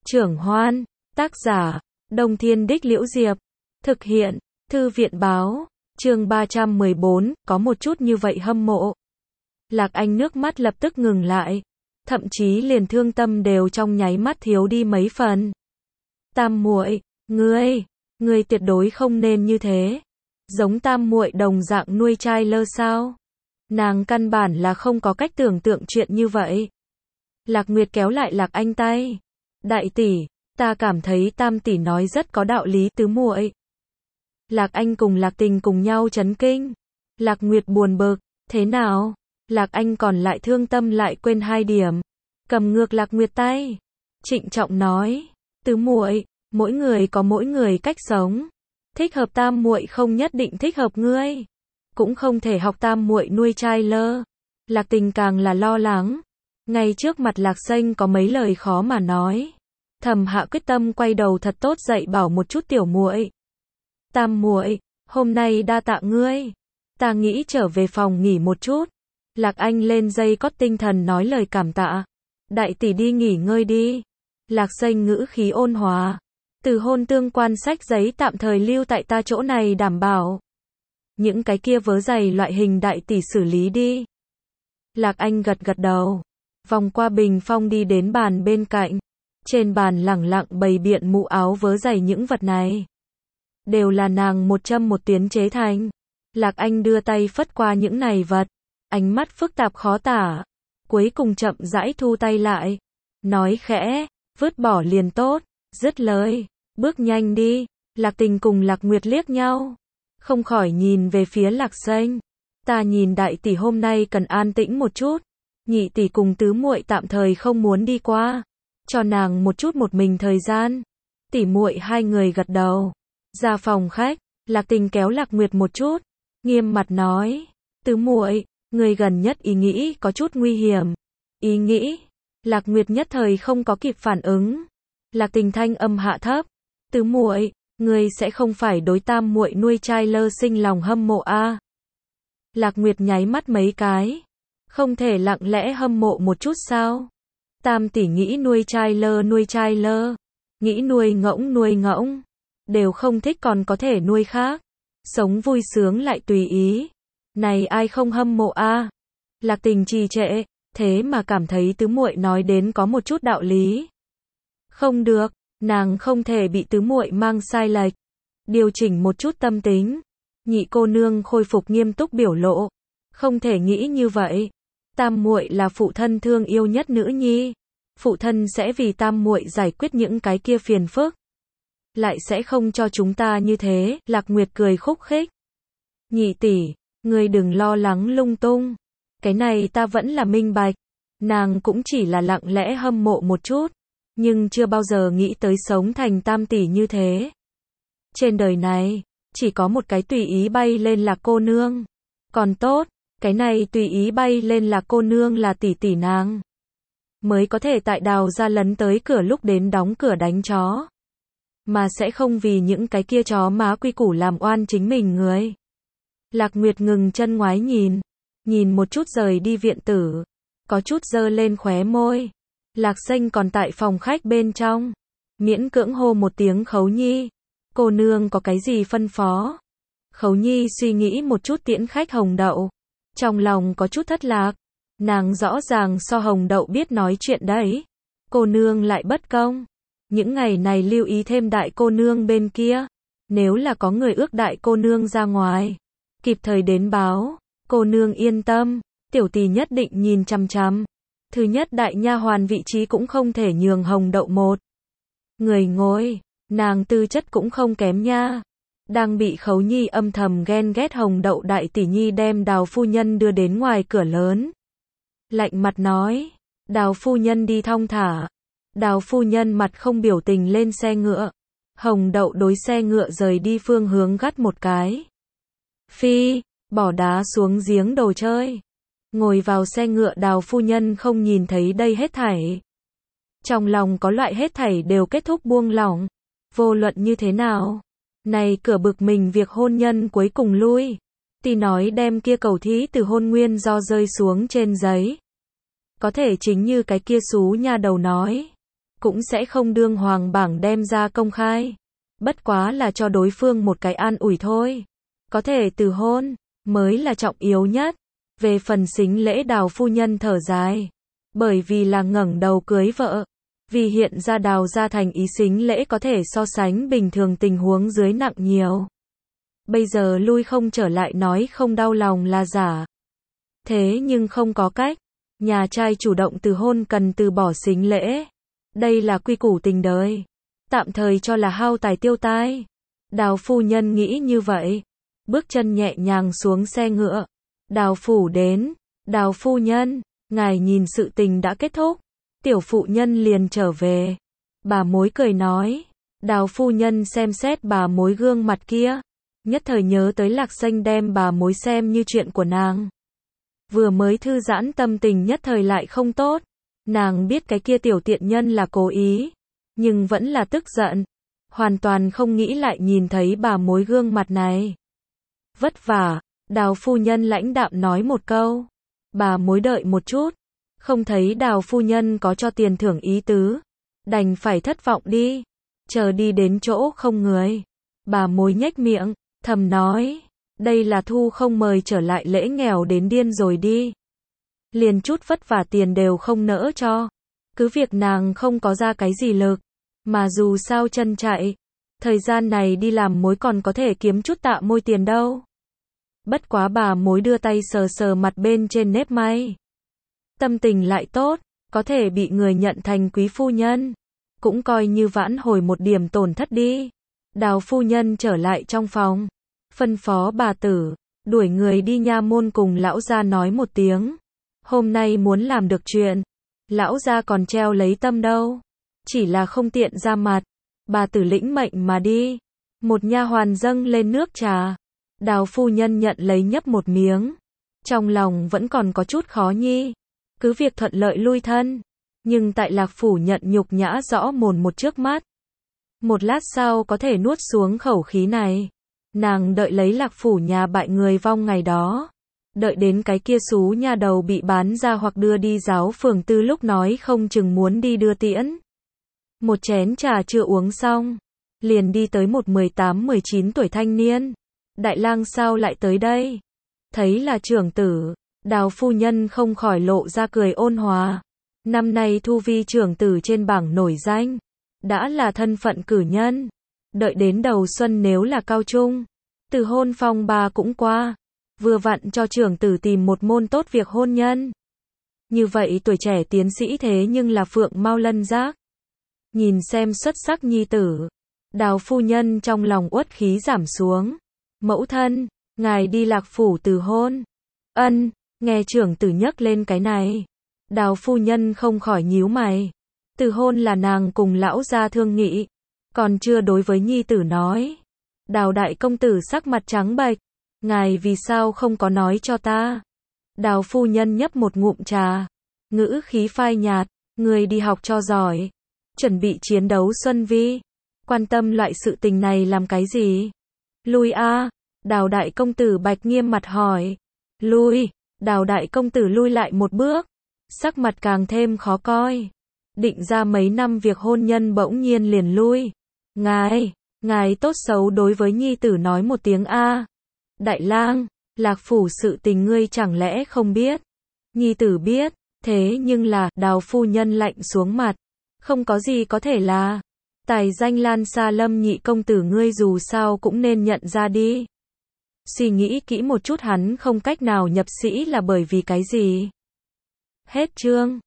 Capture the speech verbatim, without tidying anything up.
Trưởng Hoan, tác giả, Đông Thiên Đích Liễu Diệp, thực hiện, Thư viện báo, chương ba trăm mười bốn, có một chút như vậy hâm mộ. Lạc Anh nước mắt lập tức ngừng lại, thậm chí liền thương tâm đều trong nháy mắt thiếu đi mấy phần. Tam muội, ngươi, ngươi tuyệt đối không nên như thế. Giống tam muội đồng dạng nuôi trai lơ sao? Nàng căn bản là không có cách tưởng tượng chuyện như vậy. Lạc Nguyệt kéo lại Lạc Anh tay. Đại tỷ, ta cảm thấy tam tỷ nói rất có đạo lý tứ muội. Lạc Anh cùng Lạc Tình cùng nhau chấn kinh. Lạc Nguyệt buồn bực, thế nào? Lạc Anh còn lại thương tâm lại quên hai điểm. Cầm ngược Lạc Nguyệt tay. Trịnh trọng nói, tứ muội, mỗi người có mỗi người cách sống. Thích hợp tam muội không nhất định thích hợp ngươi. Cũng không thể học tam muội nuôi trai lơ. Lạc Tình càng là lo lắng. Ngay trước mặt Lạc Xanh có mấy lời khó mà nói. Thầm hạ quyết tâm quay đầu thật tốt dạy bảo một chút tiểu muội. Tam muội, hôm nay đa tạ ngươi. Ta nghĩ trở về phòng nghỉ một chút. Lạc Anh lên dây cót tinh thần nói lời cảm tạ. Đại tỷ đi nghỉ ngơi đi. Lạc Xanh ngữ khí ôn hòa. Từ hôn tương quan sách giấy tạm thời lưu tại ta chỗ này đảm bảo. Những cái kia vớ giày loại hình đại tỷ xử lý đi. Lạc Anh gật gật đầu. Vòng qua bình phong đi đến bàn bên cạnh. Trên bàn lẳng lặng bày biện mũ áo vớ giày những vật này. Đều là nàng một châm một tuyến chế thành. Lạc Anh đưa tay phất qua những này vật. Ánh mắt phức tạp khó tả. Cuối cùng chậm rãi thu tay lại. Nói khẽ, vứt bỏ liền tốt. Dứt lời, bước nhanh đi. Lạc Tình cùng Lạc Nguyệt liếc nhau. Không khỏi nhìn về phía Lạc Xanh. Ta nhìn đại tỷ hôm nay cần an tĩnh một chút. Nhị tỷ cùng tứ muội tạm thời không muốn đi qua. Cho nàng một chút một mình thời gian. Tỷ muội hai người gật đầu. Ra phòng khách, Lạc Tình kéo Lạc Nguyệt một chút. Nghiêm mặt nói. Tứ muội, người gần nhất ý nghĩ có chút nguy hiểm. Ý nghĩ. Lạc Nguyệt nhất thời không có kịp phản ứng. Lạc Tình thanh âm hạ thấp. Tứ muội, người sẽ không phải đối tam muội nuôi trai lơ sinh lòng hâm mộ a? À? Lạc Nguyệt nháy mắt mấy cái. Không thể lặng lẽ hâm mộ một chút sao? Tam tỷ nghĩ nuôi trai lơ nuôi trai lơ. Nghĩ nuôi ngỗng nuôi ngỗng. Đều không thích còn có thể nuôi khác. Sống vui sướng lại tùy ý. Này ai không hâm mộ a? À? Lạc Tình trì trệ, thế mà cảm thấy tứ muội nói đến có một chút đạo lý. Không được, nàng không thể bị tứ muội mang sai lệch. Điều chỉnh một chút tâm tính. Nhị cô nương khôi phục nghiêm túc biểu lộ. Không thể nghĩ như vậy. Tam muội là phụ thân thương yêu nhất nữ nhi. Phụ thân sẽ vì tam muội giải quyết những cái kia phiền phức. Lại sẽ không cho chúng ta như thế. Lạc Nguyệt cười khúc khích. Nhị tỷ, ngươi đừng lo lắng lung tung. Cái này ta vẫn là minh bạch. Nàng cũng chỉ là lặng lẽ hâm mộ một chút. Nhưng chưa bao giờ nghĩ tới sống thành tam tỷ như thế. Trên đời này, chỉ có một cái tùy ý bay lên là cô nương. Còn tốt, cái này tùy ý bay lên là cô nương là tỷ tỷ nàng. Mới có thể tại đào ra lấn tới cửa lúc đến đóng cửa đánh chó. Mà sẽ không vì những cái kia chó má quy củ làm oan chính mình người. Lạc Nguyệt ngừng chân ngoái nhìn. Nhìn một chút rời đi viện tử. Có chút dơ lên khóe môi. Lạc Xanh còn tại phòng khách bên trong. Miễn cưỡng hô một tiếng Khấu Nhi. Cô nương có cái gì phân phó? Khấu Nhi suy nghĩ một chút tiễn khách Hồng Đậu. Trong lòng có chút thất lạc. Nàng rõ ràng so Hồng Đậu biết nói chuyện đấy. Cô nương lại bất công. Những ngày này lưu ý thêm đại cô nương bên kia. Nếu là có người ước đại cô nương ra ngoài. Kịp thời đến báo. Cô nương yên tâm. Tiểu tỷ nhất định nhìn chằm chằm. Thứ nhất đại nha hoàn vị trí cũng không thể nhường Hồng Đậu một. Người ngồi. Nàng tư chất cũng không kém nha. Đang bị Khấu Nhi âm thầm ghen ghét Hồng Đậu đại tỷ nhi đem Đào phu nhân đưa đến ngoài cửa lớn. Lạnh mặt nói. Đào phu nhân đi thong thả. Đào phu nhân mặt không biểu tình lên xe ngựa. Hồng Đậu đối xe ngựa rời đi phương hướng gắt một cái. Phi, bỏ đá xuống giếng đồ chơi. Ngồi vào xe ngựa Đào phu nhân không nhìn thấy đây hết thảy. Trong lòng có loại hết thảy đều kết thúc buông lỏng. Vô luận như thế nào. Này cửa bực mình việc hôn nhân cuối cùng lui. Tỷ nói đem kia cầu thí từ hôn nguyên do rơi xuống trên giấy. Có thể chính như cái kia xú nha đầu nói. cũng sẽ không đương hoàng bảng đem ra công khai. Bất quá là cho đối phương một cái an ủi thôi. Có thể từ hôn, mới là trọng yếu nhất. Về phần sính lễ Đào phu nhân thở dài. Bởi vì là ngẩng đầu cưới vợ. Vì hiện ra Đào gia thành ý sính lễ có thể so sánh bình thường tình huống dưới nặng nhiều. Bây giờ lui không trở lại nói không đau lòng là giả. Thế nhưng không có cách. Nhà trai chủ động từ hôn cần từ bỏ sính lễ. Đây là quy củ tình đời. Tạm thời cho là hao tài tiêu tai. Đào phu nhân nghĩ như vậy. Bước chân nhẹ nhàng xuống xe ngựa. Đào phủ đến. Đào phu nhân, ngài nhìn sự tình đã kết thúc. Tiểu phụ nhân liền trở về. Bà mối cười nói. Đào phu nhân xem xét bà mối gương mặt kia. Nhất thời nhớ tới Lạc Xanh đem bà mối xem như chuyện của nàng. Vừa mới thư giãn tâm tình nhất thời lại không tốt. Nàng biết cái kia tiểu tiện nhân là cố ý. Nhưng vẫn là tức giận. Hoàn toàn không nghĩ lại nhìn thấy bà mối gương mặt này. Vất vả. Đào phu nhân lãnh đạm nói một câu. Bà mối đợi một chút. Không thấy Đào phu nhân có cho tiền thưởng ý tứ. Đành phải thất vọng đi. Chờ đi đến chỗ không người. Bà mối nhếch miệng, thầm nói. Đây là thu không mời trở lại lễ nghèo đến điên rồi đi. Liền chút vất vả tiền đều không nỡ cho. Cứ việc nàng không có ra cái gì lực. Mà dù sao chân chạy. Thời gian này đi làm mối còn có thể kiếm chút tạ môi tiền đâu. Bất quá bà mối đưa tay sờ sờ mặt bên trên nếp may. Tâm tình lại tốt, có thể bị người nhận thành quý phu nhân. Cũng coi như vãn hồi một điểm tổn thất đi. Đào phu nhân trở lại trong phòng. Phân phó bà tử, đuổi người đi nha môn cùng lão gia nói một tiếng. Hôm nay muốn làm được chuyện. Lão gia còn treo lấy tâm đâu. Chỉ là không tiện ra mặt. Bà tử lĩnh mệnh mà đi. Một nha hoàn dâng lên nước trà. Đào phu nhân nhận lấy nhấp một miếng. Trong lòng vẫn còn có chút khó nhi. Cứ việc thuận lợi lui thân. Nhưng tại Lạc phủ nhận nhục nhã rõ mồn một trước mắt. Một lát sau có thể nuốt xuống khẩu khí này. Nàng đợi lấy Lạc phủ nhà bại người vong ngày đó. Đợi đến cái kia xú nha đầu bị bán ra hoặc đưa đi giáo phường tư lúc nói không chừng muốn đi đưa tiễn. Một chén trà chưa uống xong. Liền đi tới một mười tám mười chín tuổi thanh niên. Đại lang sao lại tới đây? Thấy là trưởng tử. Đào phu nhân không khỏi lộ ra cười ôn hòa. Năm nay thu vi trưởng tử trên bảng nổi danh. Đã là thân phận cử nhân. Đợi đến đầu xuân nếu là cao trung. Từ hôn phong ba cũng qua. Vừa vặn cho trưởng tử tìm một môn tốt việc hôn nhân. Như vậy tuổi trẻ tiến sĩ thế nhưng là phượng mau lân giác. Nhìn xem xuất sắc nhi tử. Đào phu nhân trong lòng uất khí giảm xuống. Mẫu thân, ngài đi Lạc phủ từ hôn. Ân, nghe trưởng tử nhắc lên cái này. Đào phu nhân không khỏi nhíu mày. Từ hôn là nàng cùng lão gia thương nghị. Còn chưa đối với nhi tử nói. Đào đại công tử sắc mặt trắng bệch. Ngài vì sao không có nói cho ta? Đào phu nhân nhấp một ngụm trà. Ngữ khí phai nhạt. Người đi học cho giỏi. Chuẩn bị chiến đấu xuân vi. Quan tâm loại sự tình này làm cái gì? Lui a. Đào đại công tử bạch nghiêm mặt hỏi. Lui. Đào đại công tử lui lại một bước. Sắc mặt càng thêm khó coi. Định ra mấy năm việc hôn nhân bỗng nhiên liền lui. Ngài, ngài tốt xấu đối với nhi tử nói một tiếng a. Đại lang, Lạc phủ sự tình ngươi chẳng lẽ không biết? Nhi tử biết, thế nhưng là, Đào phu nhân lạnh xuống mặt. Không có gì có thể là. Tài danh lan xa Lâm nhị công tử ngươi dù sao cũng nên nhận ra đi. Suy nghĩ kỹ một chút hắn không cách nào nhập sĩ là bởi vì cái gì? Hết chương.